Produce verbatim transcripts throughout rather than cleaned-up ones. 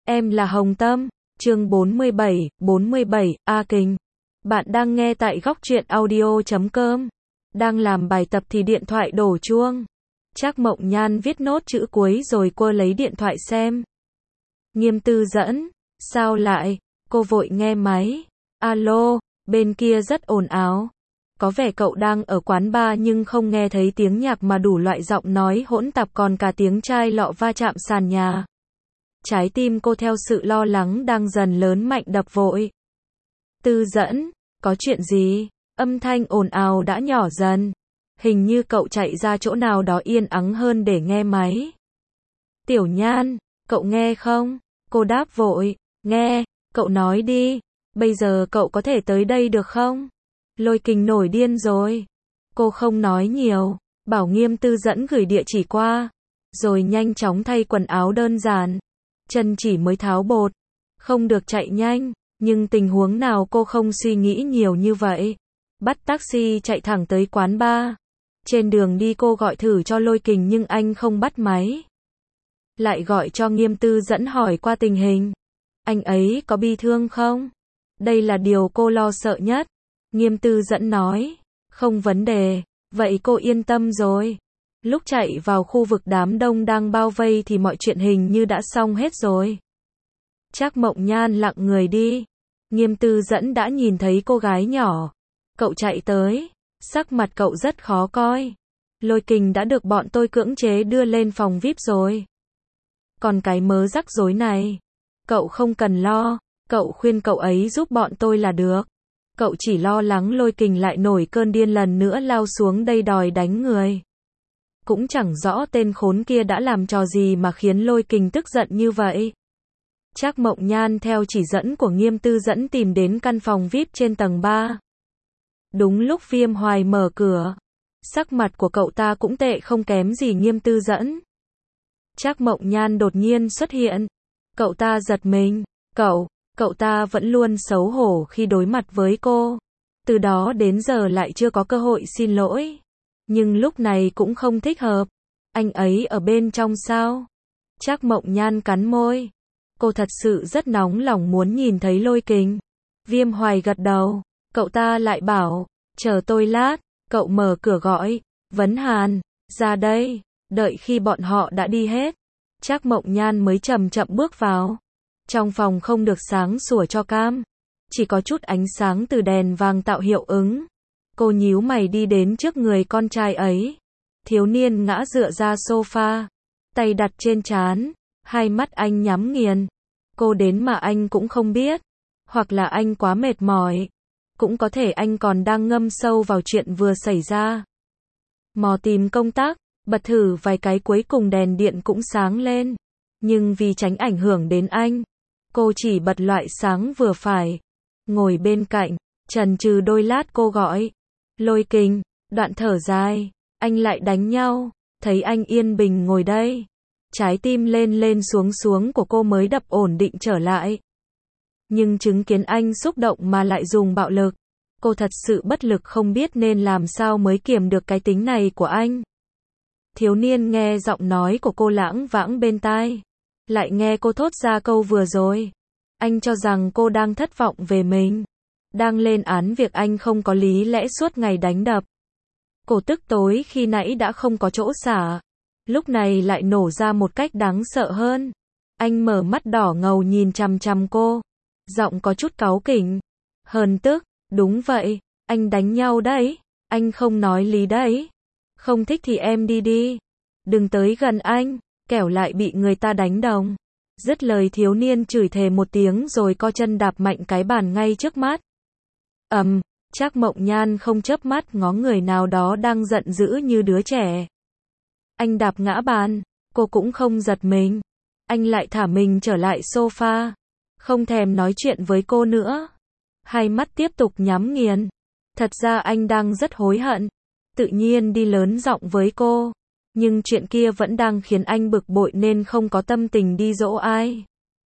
Em là Hồng Tâm, chương bốn mươi bảy, bốn mươi bảy, A Kình. Bạn đang nghe tại góc truyện audio chấm com. Đang làm bài tập thì điện thoại đổ chuông. Trác Mộng Nhan viết nốt chữ cuối rồi cô lấy điện thoại xem. Nghiêm Tư Dẫn, sao lại? Cô vội nghe máy. Alo, bên kia rất ồn ào. Có vẻ cậu đang ở quán bar nhưng không nghe thấy tiếng nhạc mà đủ loại giọng nói hỗn tạp còn cả tiếng chai lọ va chạm sàn nhà. Trái tim cô theo sự lo lắng đang dần lớn mạnh đập vội. Tư Dẫn, có chuyện gì? Âm thanh ồn ào đã nhỏ dần. Hình như cậu chạy ra chỗ nào đó yên ắng hơn để nghe máy. Tiểu Nhan, cậu nghe không? Cô đáp vội, nghe, cậu nói đi, bây giờ cậu có thể tới đây được không? Lôi Kình nổi điên rồi. Cô không nói nhiều, bảo Nghiêm Tư Dẫn gửi địa chỉ qua, rồi nhanh chóng thay quần áo đơn giản. Chân chỉ mới tháo bột, không được chạy nhanh, nhưng tình huống nào cô không suy nghĩ nhiều như vậy. Bắt taxi chạy thẳng tới quán bar. Trên đường đi cô gọi thử cho Lôi Kình nhưng anh không bắt máy. Lại gọi cho Nghiêm Tư Dẫn hỏi qua tình hình. Anh ấy có bi thương không? Đây là điều cô lo sợ nhất. Nghiêm Tư Dẫn nói, không vấn đề, vậy cô yên tâm rồi. Lúc chạy vào khu vực đám đông đang bao vây thì mọi chuyện hình như đã xong hết rồi. Trác Mộng Nhan lặng người đi. Nghiêm Tư Dẫn đã nhìn thấy cô gái nhỏ. Cậu chạy tới, sắc mặt cậu rất khó coi. Lôi Kình đã được bọn tôi cưỡng chế đưa lên phòng vi ai pi rồi. Còn cái mớ rắc rối này, cậu không cần lo, cậu khuyên cậu ấy giúp bọn tôi là được. Cậu chỉ lo lắng Lôi Kình lại nổi cơn điên lần nữa lao xuống đây đòi đánh người. Cũng chẳng rõ tên khốn kia đã làm trò gì mà khiến Lôi Kình tức giận như vậy. Trác Mộng Nhan theo chỉ dẫn của Nghiêm Tư Dẫn tìm đến căn phòng vi ai pi trên tầng ba. Đúng lúc Viêm Hoài mở cửa, sắc mặt của cậu ta cũng tệ không kém gì Nghiêm Tư Dẫn. Trác Mộng Nhan đột nhiên xuất hiện. Cậu ta giật mình. Cậu, cậu ta vẫn luôn xấu hổ khi đối mặt với cô. Từ đó đến giờ lại chưa có cơ hội xin lỗi. Nhưng lúc này cũng không thích hợp. Anh ấy ở bên trong sao? Trác Mộng Nhan cắn môi. Cô thật sự rất nóng lòng muốn nhìn thấy Lôi Kình. Viêm Hoài gật đầu. Cậu ta lại bảo, chờ tôi lát. Cậu mở cửa gọi, Vấn Hàn, ra đây. Đợi khi bọn họ đã đi hết, Trác Mộng Nhan mới chậm chậm bước vào. Trong phòng không được sáng sủa cho cam, chỉ có chút ánh sáng từ đèn vàng tạo hiệu ứng. Cô nhíu mày đi đến trước người con trai ấy. Thiếu niên ngã dựa ra sofa, tay đặt trên trán, hai mắt anh nhắm nghiền. Cô đến mà anh cũng không biết, hoặc là anh quá mệt mỏi, cũng có thể anh còn đang ngâm sâu vào chuyện vừa xảy ra. Mò tìm công tắc, bật thử vài cái cuối cùng đèn điện cũng sáng lên. Nhưng vì tránh ảnh hưởng đến anh, cô chỉ bật loại sáng vừa phải. Ngồi bên cạnh, chần chừ đôi lát cô gọi, Lôi Kình, đoạn thở dài, anh lại đánh nhau. Thấy anh yên bình ngồi đây, trái tim lên lên xuống xuống của cô mới đập ổn định trở lại. Nhưng chứng kiến anh xúc động mà lại dùng bạo lực, cô thật sự bất lực không biết nên làm sao mới kiềm được cái tính này của anh. Thiếu niên nghe giọng nói của cô lãng vãng bên tai, lại nghe cô thốt ra câu vừa rồi. Anh cho rằng cô đang thất vọng về mình, đang lên án việc anh không có lý lẽ suốt ngày đánh đập. Cô tức tối khi nãy đã không có chỗ xả, lúc này lại nổ ra một cách đáng sợ hơn. Anh mở mắt đỏ ngầu nhìn chằm chằm cô, giọng có chút cáu kỉnh, hờn tức. Đúng vậy, anh đánh nhau đấy, anh không nói lý đấy. Không thích thì em đi đi, đừng tới gần anh, kẻo lại bị người ta đánh đồng. Dứt lời thiếu niên chửi thề một tiếng rồi co chân đạp mạnh cái bàn ngay trước mắt. Ầm, um, Trác Mộng Nhan không chớp mắt ngó người nào đó đang giận dữ như đứa trẻ. Anh đạp ngã bàn, cô cũng không giật mình. Anh lại thả mình trở lại sofa, không thèm nói chuyện với cô nữa. Hai mắt tiếp tục nhắm nghiền. Thật ra anh đang rất hối hận, tự nhiên đi lớn giọng với cô. Nhưng chuyện kia vẫn đang khiến anh bực bội nên không có tâm tình đi dỗ ai.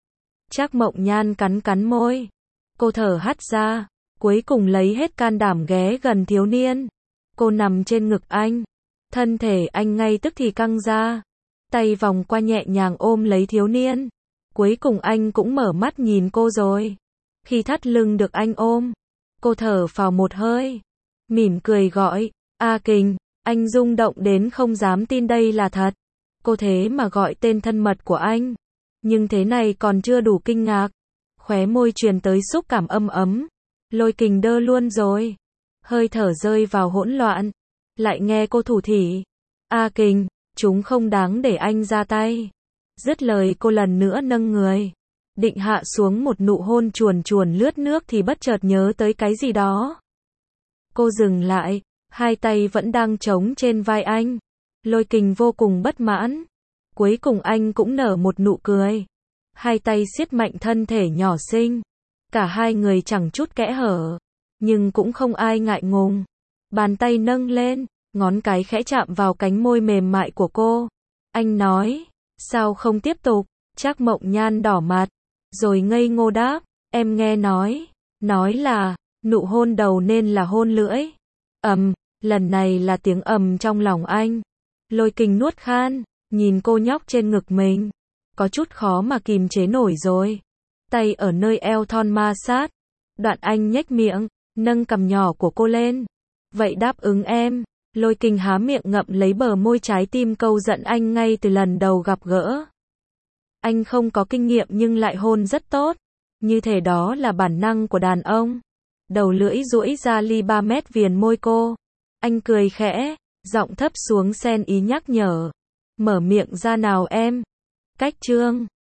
Trác Mộng Nhan cắn cắn môi. Cô thở hắt ra, cuối cùng lấy hết can đảm ghé gần thiếu niên. Cô nằm trên ngực anh. Thân thể anh ngay tức thì căng ra. Tay vòng qua nhẹ nhàng ôm lấy thiếu niên. Cuối cùng anh cũng mở mắt nhìn cô rồi. Khi thắt lưng được anh ôm, cô thở phào một hơi, mỉm cười gọi, A Kình, anh rung động đến không dám tin đây là thật. Cô thế mà gọi tên thân mật của anh. Nhưng thế này còn chưa đủ kinh ngạc. Khóe môi truyền tới xúc cảm âm ấm. Lôi Kình đơ luôn rồi. Hơi thở rơi vào hỗn loạn. Lại nghe cô thủ thỉ. A Kình, chúng không đáng để anh ra tay. Dứt lời cô lần nữa nâng người. Định hạ xuống một nụ hôn chuồn chuồn lướt nước thì bất chợt nhớ tới cái gì đó. Cô dừng lại. Hai tay vẫn đang trống trên vai anh. Lôi Kình vô cùng bất mãn. Cuối cùng anh cũng nở một nụ cười. Hai tay siết mạnh thân thể nhỏ xinh. Cả hai người chẳng chút kẽ hở. Nhưng cũng không ai ngại ngùng. Bàn tay nâng lên. Ngón cái khẽ chạm vào cánh môi mềm mại của cô. Anh nói. Sao không tiếp tục? Trác Mộng Nhan đỏ mặt. Rồi ngây ngô đáp. Em nghe nói. Nói là. Nụ hôn đầu nên là hôn lưỡi. Ầm. Lần này là tiếng ầm trong lòng anh. Lôi Kình nuốt khan. Nhìn cô nhóc trên ngực mình. Có chút khó mà kìm chế nổi rồi. Tay ở nơi eo thon ma sát. Đoạn anh nhếch miệng. Nâng cằm nhỏ của cô lên. Vậy đáp ứng em. Lôi Kình há miệng ngậm lấy bờ môi, trái tim câu giận anh ngay từ lần đầu gặp gỡ. Anh không có kinh nghiệm nhưng lại hôn rất tốt. Như thể đó là bản năng của đàn ông. Đầu lưỡi duỗi ra ly ba mét viền môi cô. Anh cười khẽ. Giọng thấp xuống xen ý nhắc nhở. Mở miệng ra nào em. Cách chương